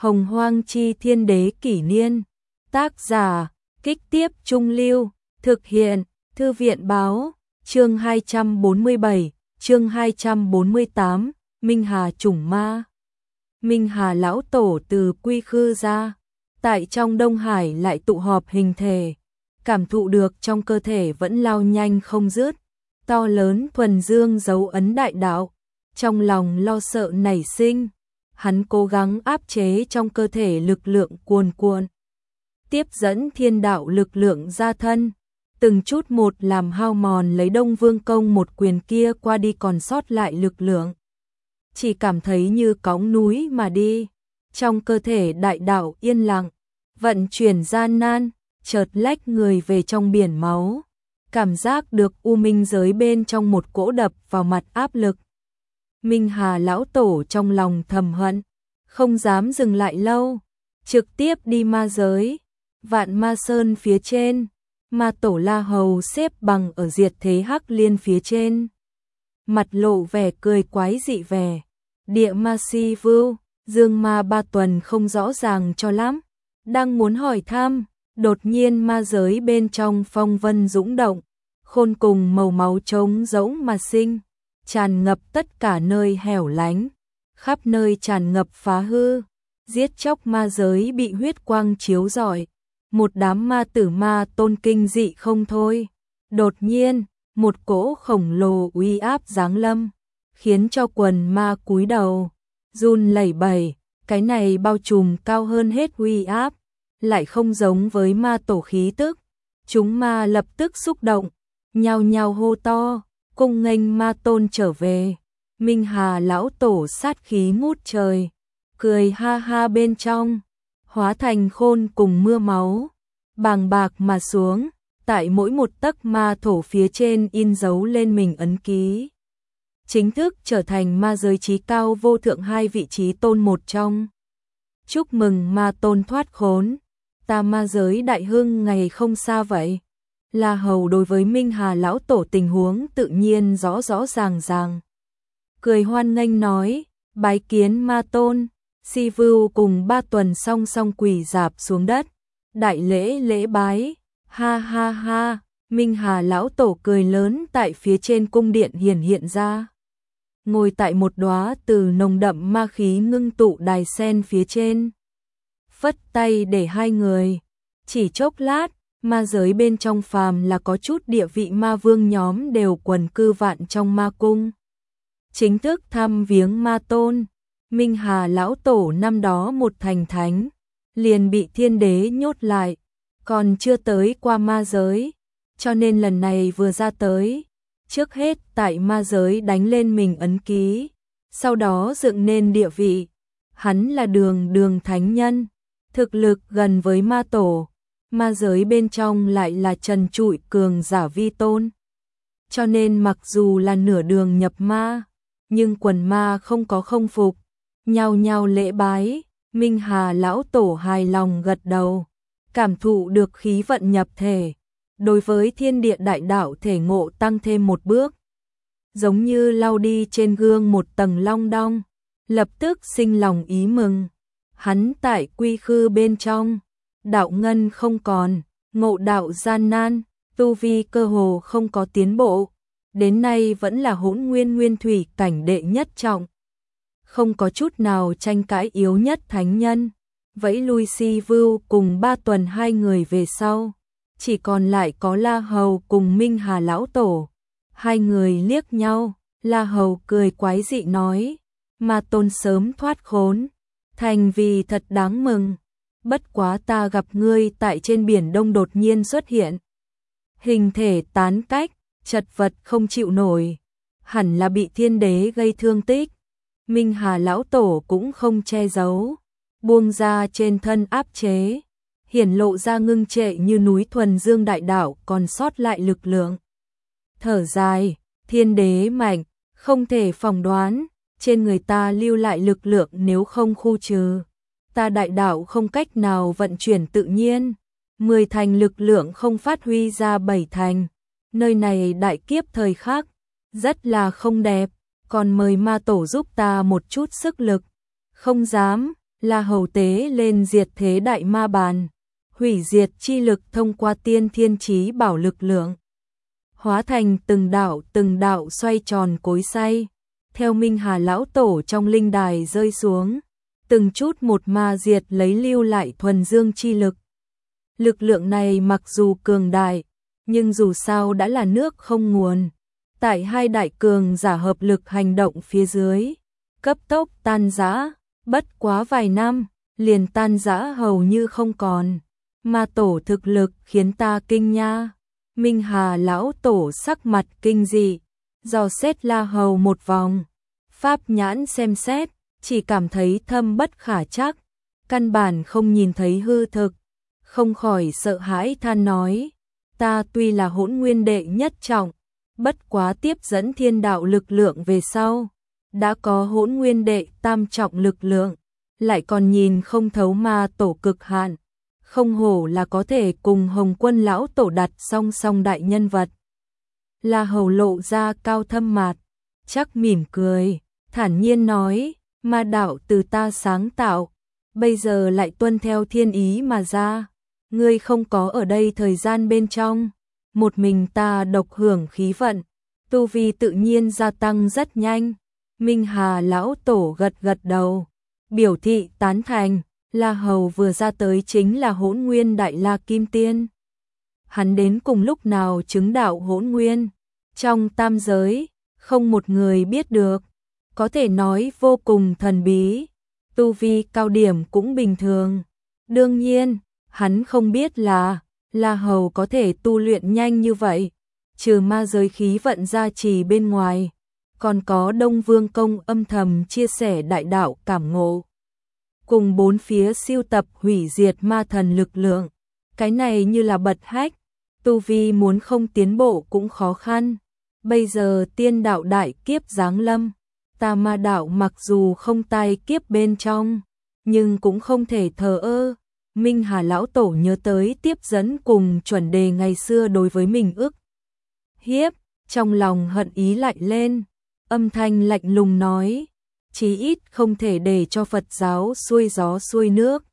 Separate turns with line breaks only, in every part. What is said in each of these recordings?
Hồng Hoang Chi Thiên Đế Kỷ Niên. Tác giả, Kích Tiếp Trung Lưu. Thực hiện, Thư viện Báo. Chương 247, chương 248, Minh Hà Chủng Ma. Minh Hà lão tổ từ Quy Khư ra, tại trong Đông Hải lại tụ họp hình thể, cảm thụ được trong cơ thể vẫn lao nhanh không dứt, to lớn thuần dương dấu ấn đại đạo, trong lòng lo sợ nảy sinh, hắn cố gắng áp chế trong cơ thể lực lượng cuồn cuộn, tiếp dẫn thiên đạo lực lượng ra thân, từng chút một làm hao mòn lấy Đông Vương Công một quyền kia qua đi còn sót lại lực lượng. Chỉ cảm thấy như cõng núi mà đi, trong cơ thể đại đạo yên lặng, vận chuyển gian nan, chợt lách người về trong biển máu, cảm giác được u minh giới bên trong một cỗ đập vào mặt áp lực. Minh Hà lão tổ trong lòng thầm hận, không dám dừng lại lâu, trực tiếp đi ma giới, Vạn Ma Sơn phía trên, ma tổ La Hầu xếp bằng ở diệt thế Hắc Liên phía trên, mặt lộ vẻ cười quái dị vẻ. Địa Ma Si Vưu, Dương Ma Ba Tuần không rõ ràng cho lắm, đang muốn hỏi thăm, đột nhiên ma giới bên trong phong vân dũng động, khôn cùng màu máu trống rỗng mà sinh, tràn ngập tất cả nơi hẻo lánh, khắp nơi tràn ngập phá hư, giết chóc ma giới bị huyết quang chiếu rọi, một đám ma tử ma tôn kinh dị không thôi. Đột nhiên, một cỗ khổng lồ uy áp giáng lâm, khiến cho quần ma cúi đầu, run lẩy bẩy, cái này bao trùm cao hơn hết uy áp, lại không giống với ma tổ khí tức. Chúng ma lập tức xúc động, nhao nhao hô to, cung nghênh ma tôn trở về. Minh Hà lão tổ sát khí ngút trời, cười ha ha bên trong, hóa thành khôn cùng mưa máu, bàng bạc mà xuống, tại mỗi một tấc ma thổ phía trên in dấu lên mình ấn ký. Chính thức trở thành ma giới chí cao vô thượng hai vị trí tôn một trong. Chúc mừng ma tôn thoát khốn, ta ma giới đại hưng ngày không xa vậy. La Hầu đối với Minh Hà lão tổ tình huống tự nhiên rõ rõ ràng ràng. Cười hoan nghênh nói, bái kiến ma tôn. Si Vưu cùng Ba Tuần song song quỳ rạp xuống đất, đại lễ lễ bái, ha ha ha. Minh Hà lão tổ cười lớn tại phía trên cung điện hiện ra, ngồi tại một đóa từ nồng đậm ma khí ngưng tụ đài sen phía trên, phất tay để hai người. Chỉ chốc lát, ma giới bên trong phàm là có chút địa vị ma vương nhóm đều quần cư vạn trong ma cung, chính thức thăm viếng ma tôn. Minh Hà lão tổ năm đó một thành thánh, liền bị thiên đế nhốt lại, còn chưa tới qua ma giới, cho nên lần này vừa ra tới, trước hết tại ma giới đánh lên mình ấn ký, sau đó dựng nên địa vị. Hắn là đường thánh nhân, thực lực gần với ma tổ, ma giới bên trong lại là trần trụi cường giả vi tôn. Cho nên mặc dù là nửa đường nhập ma, nhưng quần ma không có không phục, nhao nhao lễ bái. Minh Hà lão tổ hài lòng gật đầu, cảm thụ được khí vận nhập thể, đối với thiên địa đại đạo thể ngộ tăng thêm một bước, giống như lau đi trên gương một tầng long đong, lập tức sinh lòng ý mừng. Hắn tại Quy Khư bên trong, đạo ngân không còn, ngộ đạo gian nan, tu vi cơ hồ không có tiến bộ, đến nay vẫn là hỗn nguyên thủy cảnh đệ nhất trọng, không có chút nào tranh cãi yếu nhất thánh nhân. Vẫy lui Si Vưu cùng Ba Tuần hai người về sau, chỉ còn lại có La Hầu cùng Minh Hà lão tổ. Hai người liếc nhau, La Hầu cười quái dị nói, ma tôn sớm thoát khốn, thành vì thật đáng mừng. Bất quá ta gặp ngươi tại trên biển Đông đột nhiên xuất hiện, hình thể tán cách, chật vật không chịu nổi, hẳn là bị thiên đế gây thương tích. Minh Hà lão tổ cũng không che giấu, buông ra trên thân áp chế, hiển lộ ra ngưng trệ như núi thuần dương đại đạo còn sót lại lực lượng. Thở dài, thiên đế mạnh, không thể phỏng đoán, trên người ta lưu lại lực lượng nếu không khu trừ, ta đại đạo không cách nào vận chuyển tự nhiên, 10 thành lực lượng không phát huy ra 7 thành, nơi này đại kiếp thời khắc, rất là không đẹp, còn mời ma tổ giúp ta một chút sức lực. Không dám, La Hầu tế lên diệt thế đại ma bàn, hủy diệt chi lực thông qua tiên thiên chí bảo lực lượng, hóa thành từng đạo xoay tròn cối xay, theo Minh Hà lão tổ trong linh đài rơi xuống, từng chút một ma diệt lấy lưu lại thuần dương chi lực. Lực lượng này mặc dù cường đại, nhưng dù sao đã là nước không nguồn. Tại hai đại cường giả hợp lực hành động phía dưới, cấp tốc tan rã, bất quá vài năm, liền tan rã hầu như không còn. Ma tổ thực lực khiến ta kinh nha. Minh Hà lão tổ sắc mặt kinh dị, dò xét La Hầu một vòng, pháp nhãn xem xét, chỉ cảm thấy thâm bất khả trắc, căn bản không nhìn thấy hư thực, không khỏi sợ hãi than nói, ta tuy là Hỗn Nguyên đệ nhất trọng, bất quá tiếp dẫn thiên đạo lực lượng về sau, đã có Hỗn Nguyên đệ tam trọng lực lượng, lại còn nhìn không thấu ma tổ cực hạn, không hổ là có thể cùng Hồng Quân lão tổ đặt song song đại nhân vật. La Hầu lộ ra cao thâm mạt, chắc mỉm cười, thản nhiên nói, ma đạo từ ta sáng tạo, bây giờ lại tuân theo thiên ý mà ra, ngươi không có ở đây thời gian bên trong, một mình ta độc hưởng khí vận, tu vi tự nhiên gia tăng rất nhanh. Minh Hà lão tổ gật gật đầu, biểu thị tán thành. La Hầu vừa ra tới chính là Hỗn Nguyên Đại La Kim Tiên. Hắn đến cùng lúc nào chứng đạo Hỗn Nguyên, trong tam giới, không một người biết được, có thể nói vô cùng thần bí, tu vi cao điểm cũng bình thường. Đương nhiên, hắn không biết là La Hầu có thể tu luyện nhanh như vậy, trừ ma giới khí vận gia trì bên ngoài, còn có Đông Vương Công âm thầm chia sẻ đại đạo cảm ngộ, cùng bốn phía siêu tập hủy diệt ma thần lực lượng, cái này như là bật hách, tu vi muốn không tiến bộ cũng khó khăn. Bây giờ tiên đạo đại kiếp giáng lâm, ta ma đạo mặc dù không tai kiếp bên trong, nhưng cũng không thể thờ ơ. Minh Hà lão tổ nhớ tới tiếp dẫn cùng chuẩn đề ngày xưa đối với mình ức hiếp, trong lòng hận ý lại lên, âm thanh lạnh lùng nói, chí ít không thể để cho Phật giáo xuôi gió xuôi nước.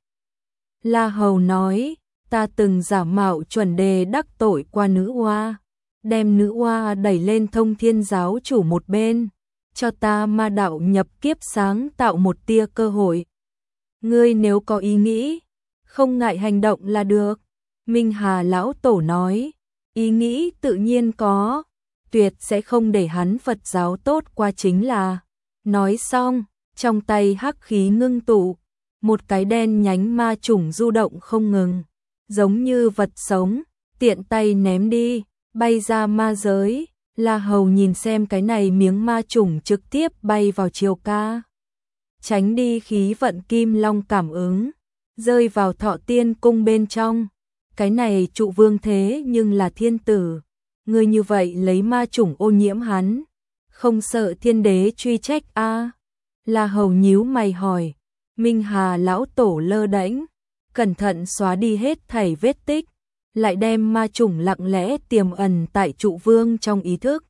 La Hầu nói, ta từng giả mạo chuẩn đề đắc tội qua nữ oa, đem nữ oa đẩy lên thông thiên giáo chủ một bên, cho ta ma đạo nhập kiếp sáng tạo một tia cơ hội. Ngươi nếu có ý nghĩ, không ngại hành động là được. Minh Hà lão tổ nói, ý nghĩ tự nhiên có, tuyệt sẽ không để hắn Phật giáo tốt qua chính là. Nói xong, trong tay hắc khí ngưng tụ, một cái đen nhánh ma chủng du động không ngừng, giống như vật sống, tiện tay ném đi, bay ra ma giới. La Hầu nhìn xem cái này miếng ma chủng trực tiếp bay vào Triều Ca, tránh đi khí vận kim long cảm ứng, rơi vào Thọ Tiên cung bên trong. Cái này trụ vương thế nhưng là thiên tử, người như vậy lấy ma chủng ô nhiễm hắn, không sợ thiên đế truy trách a? La Hầu nhíu mày hỏi. Minh Hà lão tổ lơ đễnh, cẩn thận xóa đi hết thảy vết tích, lại đem ma chủng lặng lẽ tiềm ẩn tại trụ vương trong ý thức.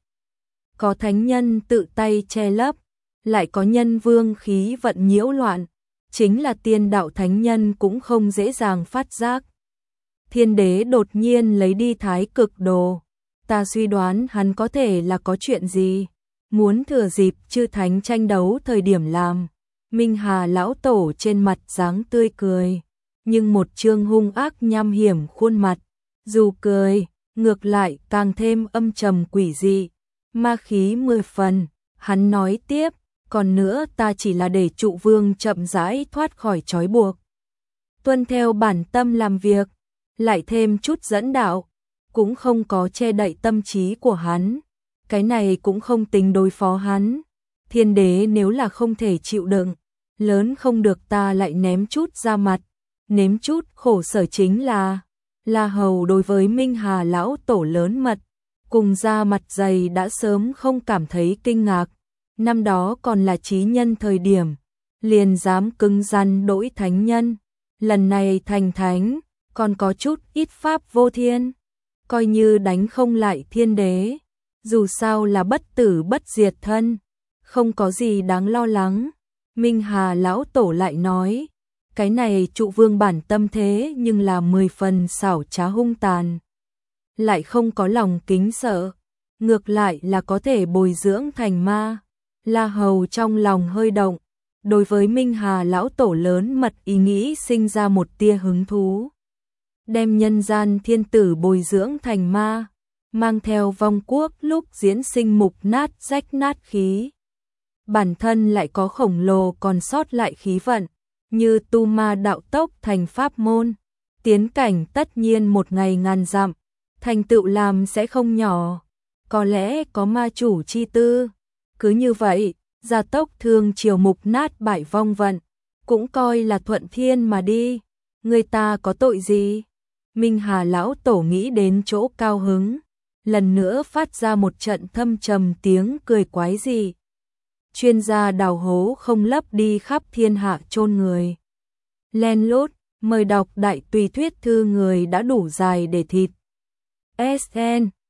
Có thánh nhân tự tay che lấp, lại có nhân vương khí vận nhiễu loạn, chính là tiên đạo thánh nhân cũng không dễ dàng phát giác. Thiên đế đột nhiên lấy đi thái cực đồ, ta suy đoán hắn có thể là có chuyện gì, muốn thừa dịp chư thánh tranh đấu thời điểm làm. Minh Hà lão tổ trên mặt dáng tươi cười, nhưng một trương hung ác nham hiểm khuôn mặt, dù cười, ngược lại càng thêm âm trầm quỷ dị, ma khí 10 phần. Hắn nói tiếp, còn nữa ta chỉ là để trụ vương chậm rãi thoát khỏi trói buộc, tuân theo bản tâm làm việc, lại thêm chút dẫn đạo, cũng không có che đậy tâm trí của hắn, cái này cũng không tính đối phó hắn. Thiên đế nếu là không thể chịu đựng, lớn không được ta lại ném chút ra mặt, nếm chút khổ sở chính là. La Hầu đối với Minh Hà lão tổ lớn mật, cùng da mặt dày đã sớm không cảm thấy kinh ngạc, năm đó còn là chí nhân thời điểm, liền dám cứng rắn đỗi thánh nhân, lần này thành thánh, còn có chút ít pháp vô thiên, coi như đánh không lại thiên đế, dù sao là bất tử bất diệt thân, không có gì đáng lo lắng. Minh Hà lão tổ lại nói, Cái này trụ vương bản tâm thế nhưng là 10 phần xảo trá hung tàn. Lại không có lòng kính sợ, ngược lại là có thể bồi dưỡng thành ma. La Hầu trong lòng hơi động, đối với Minh Hà lão tổ lớn mật ý nghĩ sinh ra một tia hứng thú. Đem nhân gian thiên tử bồi dưỡng thành ma, mang theo vong quốc lúc diễn sinh mục nát rách nát khí. Bản thân lại có khổng lồ còn sót lại khí vận, như tu ma đạo tốc thành pháp môn, tiến cảnh tất nhiên một ngày ngàn dặm, thành tựu làm sẽ không nhỏ, có lẽ có ma chủ chi tư. Cứ như vậy, gia tốc thương triều mục nát bại vong vận, cũng coi là thuận thiên mà đi. Người ta có tội gì? Minh Hà lão tổ nghĩ đến chỗ cao hứng, lần nữa phát ra một trận thâm trầm tiếng cười quái dị. Chuyên gia đào hố không lấp đi khắp thiên hạ chôn người. Len lút, mời đọc đại tùy thuyết thư người đã đủ dài để thịt. SN